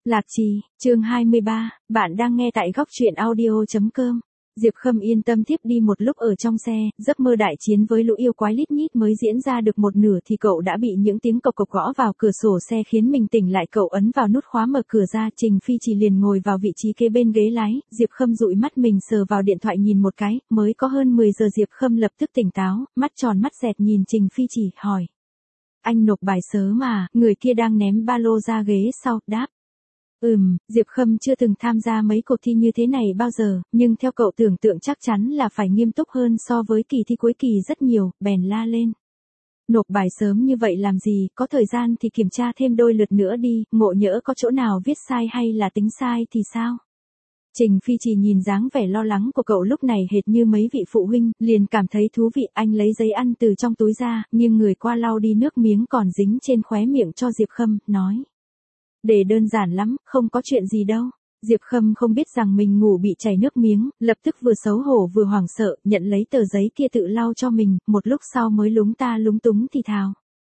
Lạc Trì, chương 23, bạn đang nghe tại góc truyện audio.com. Diệp Khâm yên tâm thiếp đi một lúc ở trong xe, giấc mơ đại chiến với lũ yêu quái lít nhít mới diễn ra được một nửa thì cậu đã bị những tiếng cộc cộc gõ vào cửa sổ xe khiến mình tỉnh lại. Cậu ấn vào nút khóa mở cửa ra, Trình Phi Trì liền ngồi vào vị trí kế bên ghế lái. Diệp Khâm dụi mắt mình sờ vào điện thoại nhìn một cái, mới có hơn 10 giờ. Diệp Khâm lập tức tỉnh táo, mắt tròn mắt dẹt nhìn Trình Phi Trì, hỏi. Anh nộp bài sớm mà, người kia đang ném ba lô ra ghế sau, đáp. Diệp Khâm chưa từng tham gia mấy cuộc thi như thế này bao giờ, nhưng theo cậu tưởng tượng chắc chắn là phải nghiêm túc hơn so với kỳ thi cuối kỳ rất nhiều, bèn la lên. Nộp bài sớm như vậy làm gì, có thời gian thì kiểm tra thêm đôi lượt nữa đi, ngộ nhỡ có chỗ nào viết sai hay là tính sai thì sao? Trình Phi Trì nhìn dáng vẻ lo lắng của cậu lúc này hệt như mấy vị phụ huynh, liền cảm thấy thú vị. Anh lấy giấy ăn từ trong túi ra, nhưng người qua lau đi nước miếng còn dính trên khóe miệng cho Diệp Khâm, nói. Để đơn giản lắm, không có chuyện gì đâu. Diệp Khâm không biết rằng mình ngủ bị chảy nước miếng, lập tức vừa xấu hổ vừa hoảng sợ, nhận lấy tờ giấy kia tự lau cho mình, một lúc sau mới lúng ta lúng túng thì thào.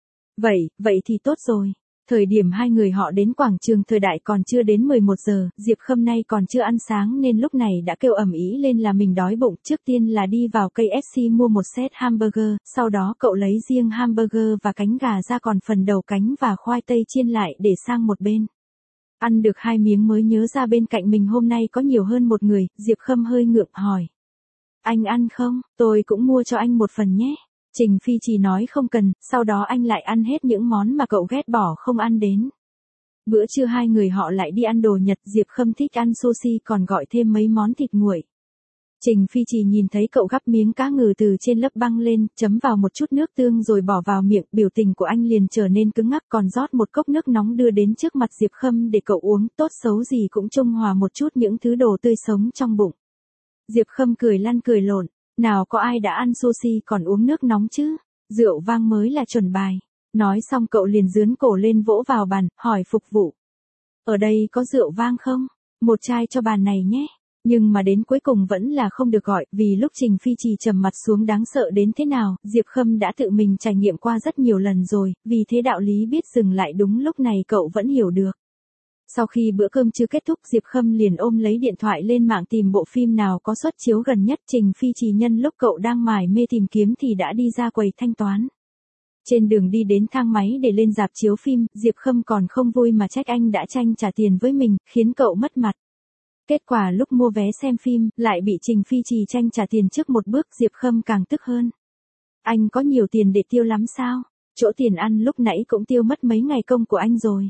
Vậy thì tốt rồi. Thời điểm hai người họ đến quảng trường Thời Đại còn chưa đến 11 giờ, Diệp Khâm nay còn chưa ăn sáng nên lúc này đã kêu ầm ĩ lên là mình đói bụng. Trước tiên là đi vào KFC mua một set hamburger, sau đó cậu lấy riêng hamburger và cánh gà ra, còn phần đầu cánh và khoai tây chiên lại để sang một bên. Ăn được 2 miếng mới nhớ ra bên cạnh mình hôm nay có nhiều hơn một người. Diệp Khâm hơi ngượng hỏi. Anh ăn không? Tôi cũng mua cho anh một phần nhé. Trình Phi Trì nói không cần, sau đó anh lại ăn hết những món mà cậu ghét bỏ không ăn đến. Bữa trưa hai người họ lại đi ăn đồ Nhật. Diệp Khâm thích ăn sushi còn gọi thêm mấy món thịt nguội. Trình Phi Trì nhìn thấy cậu gắp miếng cá ngừ từ trên lớp băng lên, chấm vào một chút nước tương rồi bỏ vào miệng, biểu tình của anh liền trở nên cứng ngắc, còn rót một cốc nước nóng đưa đến trước mặt Diệp Khâm để cậu uống. Tốt xấu gì cũng trung hòa một chút những thứ đồ tươi sống trong bụng. Diệp Khâm cười lăn cười lộn. Nào có ai đã ăn sushi còn uống nước nóng chứ, rượu vang mới là chuẩn bài. Nói xong cậu liền dướn cổ lên vỗ vào bàn, hỏi phục vụ. Ở đây có rượu vang không? Một chai cho bàn này nhé. Nhưng mà đến cuối cùng vẫn là không được gọi, vì lúc Trình Phi Trì trầm mặt xuống đáng sợ đến thế nào, Diệp Khâm đã tự mình trải nghiệm qua rất nhiều lần rồi, vì thế đạo lý biết dừng lại đúng lúc này cậu vẫn hiểu được. Sau khi bữa cơm chưa kết thúc, Diệp Khâm liền ôm lấy điện thoại lên mạng tìm bộ phim nào có suất chiếu gần nhất. Trình Phi Trì nhân lúc cậu đang mải mê tìm kiếm thì đã đi ra quầy thanh toán. Trên đường đi đến thang máy để lên rạp chiếu phim, Diệp Khâm còn không vui mà trách anh đã tranh trả tiền với mình, khiến cậu mất mặt. Kết quả lúc mua vé xem phim, lại bị Trình Phi Trì tranh trả tiền trước một bước. Diệp Khâm càng tức hơn. Anh có nhiều tiền để tiêu lắm sao? Chỗ tiền ăn lúc nãy cũng tiêu mất mấy ngày công của anh rồi.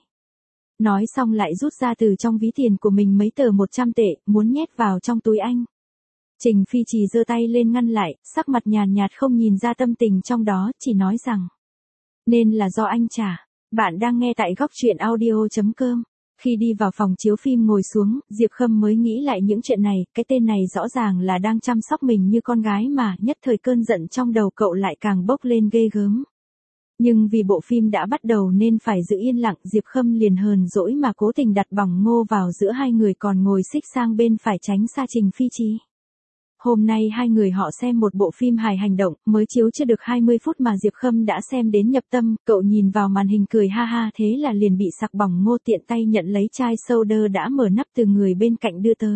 Nói xong lại rút ra từ trong ví tiền của mình mấy tờ 100 tệ, muốn nhét vào trong túi anh. Trình Phi Trì giơ tay lên ngăn lại, sắc mặt nhàn nhạt không nhìn ra tâm tình trong đó, chỉ nói rằng. Nên là do anh trả. Bạn đang nghe tại góc truyện audio.com. Khi đi vào phòng chiếu phim ngồi xuống, Diệp Khâm mới nghĩ lại những chuyện này, cái tên này rõ ràng là đang chăm sóc mình như con gái mà, nhất thời cơn giận trong đầu cậu lại càng bốc lên ghê gớm. Nhưng vì bộ phim đã bắt đầu nên phải giữ yên lặng, Diệp Khâm liền hờn dỗi mà cố tình đặt bỏng ngô vào giữa hai người còn ngồi xích sang bên phải tránh xa Trình Phi Trì. Hôm nay hai người họ xem một bộ phim hài hành động, mới chiếu chưa được 20 phút mà Diệp Khâm đã xem đến nhập tâm, cậu nhìn vào màn hình cười ha ha, thế là liền bị sặc bỏng ngô, tiện tay nhận lấy chai soda đã mở nắp từ người bên cạnh đưa tới.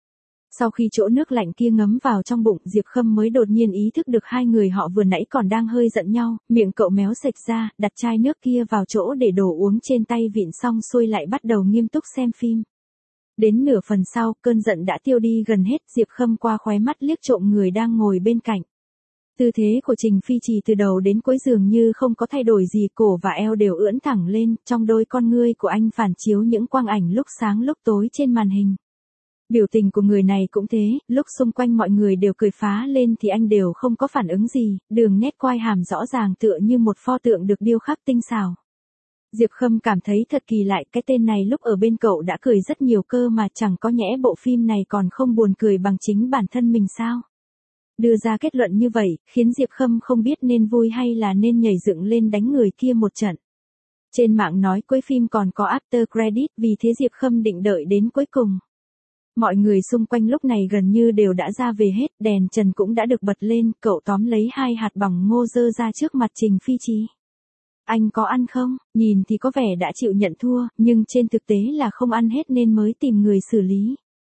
Sau khi chỗ nước lạnh kia ngấm vào trong bụng, Diệp Khâm mới đột nhiên ý thức được hai người họ vừa nãy còn đang hơi giận nhau, miệng cậu méo sệch ra, đặt chai nước kia vào chỗ để đổ uống trên tay vịn xong xuôi lại bắt đầu nghiêm túc xem phim. Đến nửa phần sau, cơn giận đã tiêu đi gần hết. Diệp Khâm qua khóe mắt liếc trộm người đang ngồi bên cạnh. Tư thế của Trình Phi Trì từ đầu đến cuối dường như không có thay đổi gì, cổ và eo đều ưỡn thẳng lên, trong đôi con ngươi của anh phản chiếu những quang ảnh lúc sáng lúc tối trên màn hình. Biểu tình của người này cũng thế, lúc xung quanh mọi người đều cười phá lên thì anh đều không có phản ứng gì, đường nét quai hàm rõ ràng tựa như một pho tượng được điêu khắc tinh xảo. Diệp Khâm cảm thấy thật kỳ lạ, cái tên này lúc ở bên cậu đã cười rất nhiều cơ mà, chẳng có nhẽ bộ phim này còn không buồn cười bằng chính bản thân mình sao? Đưa ra kết luận như vậy, khiến Diệp Khâm không biết nên vui hay là nên nhảy dựng lên đánh người kia một trận. Trên mạng nói cuối phim còn có after credit, vì thế Diệp Khâm định đợi đến cuối cùng. Mọi người xung quanh lúc này gần như đều đã ra về hết, đèn trần cũng đã được bật lên, cậu tóm lấy 2 hạt bỏng ngô dơ ra trước mặt Trình Phi Trì. Anh có ăn không? Nhìn thì có vẻ đã chịu nhận thua, nhưng trên thực tế là không ăn hết nên mới tìm người xử lý.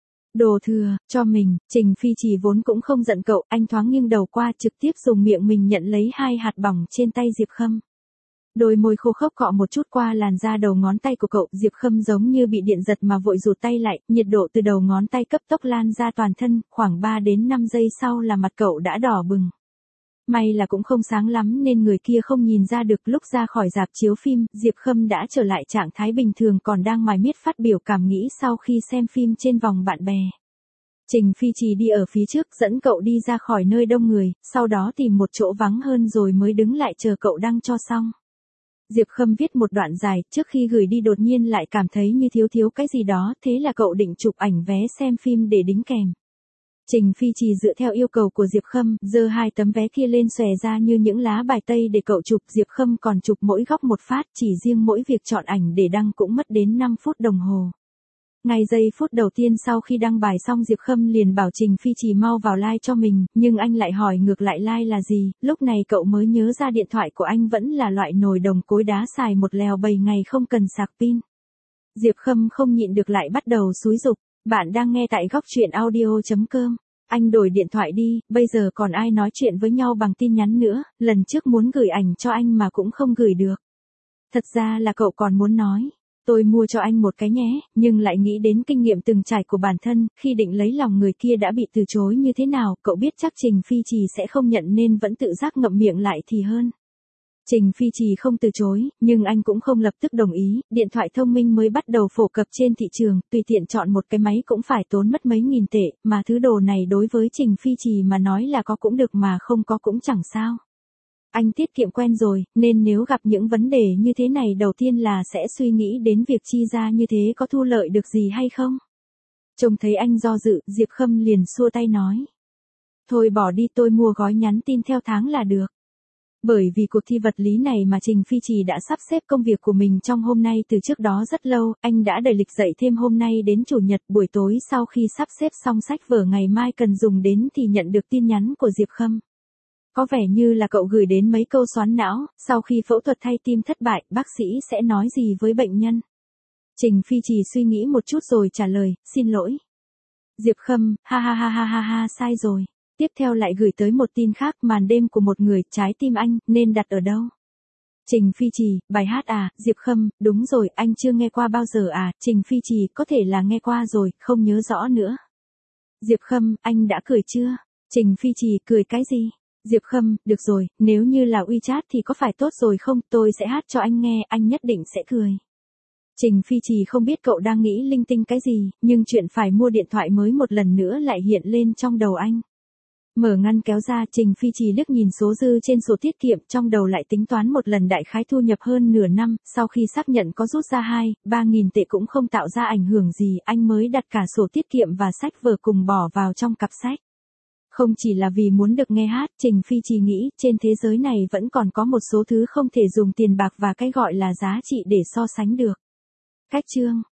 Đồ thừa, cho mình, Trình Phi Trì vốn cũng không giận cậu, anh thoáng nghiêng đầu qua trực tiếp dùng miệng mình nhận lấy 2 hạt bỏng trên tay Diệp Khâm. Đôi môi khô khốc cọ một chút qua làn da đầu ngón tay của cậu, Diệp Khâm giống như bị điện giật mà vội rụt tay lại, nhiệt độ từ đầu ngón tay cấp tốc lan ra toàn thân, khoảng 3 đến 5 giây sau là mặt cậu đã đỏ bừng. May là cũng không sáng lắm nên người kia không nhìn ra được. Lúc ra khỏi rạp chiếu phim, Diệp Khâm đã trở lại trạng thái bình thường, còn đang mải miết phát biểu cảm nghĩ sau khi xem phim trên vòng bạn bè. Trình Phi Trì đi ở phía trước dẫn cậu đi ra khỏi nơi đông người, sau đó tìm một chỗ vắng hơn rồi mới đứng lại chờ cậu đăng cho xong. Diệp Khâm viết một đoạn dài, trước khi gửi đi đột nhiên lại cảm thấy như thiếu cái gì đó, thế là cậu định chụp ảnh vé xem phim để đính kèm. Trình Phi Trì dựa theo yêu cầu của Diệp Khâm, giơ 2 tấm vé kia lên xòe ra như những lá bài tây để cậu chụp. Diệp Khâm còn chụp mỗi góc một phát, chỉ riêng mỗi việc chọn ảnh để đăng cũng mất đến 5 phút đồng hồ. Ngay giây phút đầu tiên sau khi đăng bài xong, Diệp Khâm liền bảo Trình Phi Trì mau vào like cho mình, nhưng anh lại hỏi ngược lại like là gì. Lúc này cậu mới nhớ ra điện thoại của anh vẫn là loại nồi đồng cối đá xài một lèo 7 ngày không cần sạc pin. Diệp Khâm không nhịn được lại bắt đầu xúi giục, bạn đang nghe tại góc truyện audio.com. Anh đổi điện thoại đi, bây giờ còn ai nói chuyện với nhau bằng tin nhắn nữa, lần trước muốn gửi ảnh cho anh mà cũng không gửi được. Thật ra là cậu còn muốn nói, tôi mua cho anh một cái nhé, nhưng lại nghĩ đến kinh nghiệm từng trải của bản thân, khi định lấy lòng người kia đã bị từ chối như thế nào, cậu biết chắc Trình Phi Trì sẽ không nhận nên vẫn tự giác ngậm miệng lại thì hơn. Trình Phi Trì không từ chối, nhưng anh cũng không lập tức đồng ý. Điện thoại thông minh mới bắt đầu phổ cập trên thị trường, tùy tiện chọn một cái máy cũng phải tốn mất mấy nghìn tệ, mà thứ đồ này đối với Trình Phi Trì mà nói là có cũng được mà không có cũng chẳng sao. Anh tiết kiệm quen rồi, nên nếu gặp những vấn đề như thế này đầu tiên là sẽ suy nghĩ đến việc chi ra như thế có thu lợi được gì hay không. Trông thấy anh do dự, Diệp Khâm liền xua tay nói. Thôi bỏ đi, tôi mua gói nhắn tin theo tháng là được. Bởi vì cuộc thi vật lý này mà Trình Phi Trì đã sắp xếp công việc của mình trong hôm nay từ trước đó rất lâu, anh đã đẩy lịch dậy thêm hôm nay đến chủ nhật buổi tối. Sau khi sắp xếp xong sách vở ngày mai cần dùng đến thì nhận được tin nhắn của Diệp Khâm. Có vẻ như là cậu gửi đến mấy câu xoắn não, sau khi phẫu thuật thay tim thất bại, bác sĩ sẽ nói gì với bệnh nhân? Trình Phi Trì suy nghĩ một chút rồi trả lời, xin lỗi. Diệp Khâm, ha, sai rồi. Tiếp theo lại gửi tới một tin khác, màn đêm của một người, trái tim anh, nên đặt ở đâu? Trình Phi Trì, bài hát à? Diệp Khâm, đúng rồi, anh chưa nghe qua bao giờ à? Trình Phi Trì, có thể là nghe qua rồi, không nhớ rõ nữa. Diệp Khâm, anh đã cười chưa? Trình Phi Trì, cười cái gì? Diệp Khâm, được rồi, nếu như là WeChat thì có phải tốt rồi không? Tôi sẽ hát cho anh nghe, anh nhất định sẽ cười. Trình Phi Trì không biết cậu đang nghĩ linh tinh cái gì, nhưng chuyện phải mua điện thoại mới một lần nữa lại hiện lên trong đầu anh. Mở ngăn kéo ra, Trình Phi Trì liếc nhìn số dư trên sổ tiết kiệm, trong đầu lại tính toán một lần đại khái thu nhập hơn nửa năm, sau khi xác nhận có rút ra 2-3 nghìn tệ cũng không tạo ra ảnh hưởng gì, anh mới đặt cả sổ tiết kiệm và sách vở cùng bỏ vào trong cặp sách. Không chỉ là vì muốn được nghe hát, Trình Phi Trì nghĩ, trên thế giới này vẫn còn có một số thứ không thể dùng tiền bạc và cái gọi là giá trị để so sánh được. Cách chương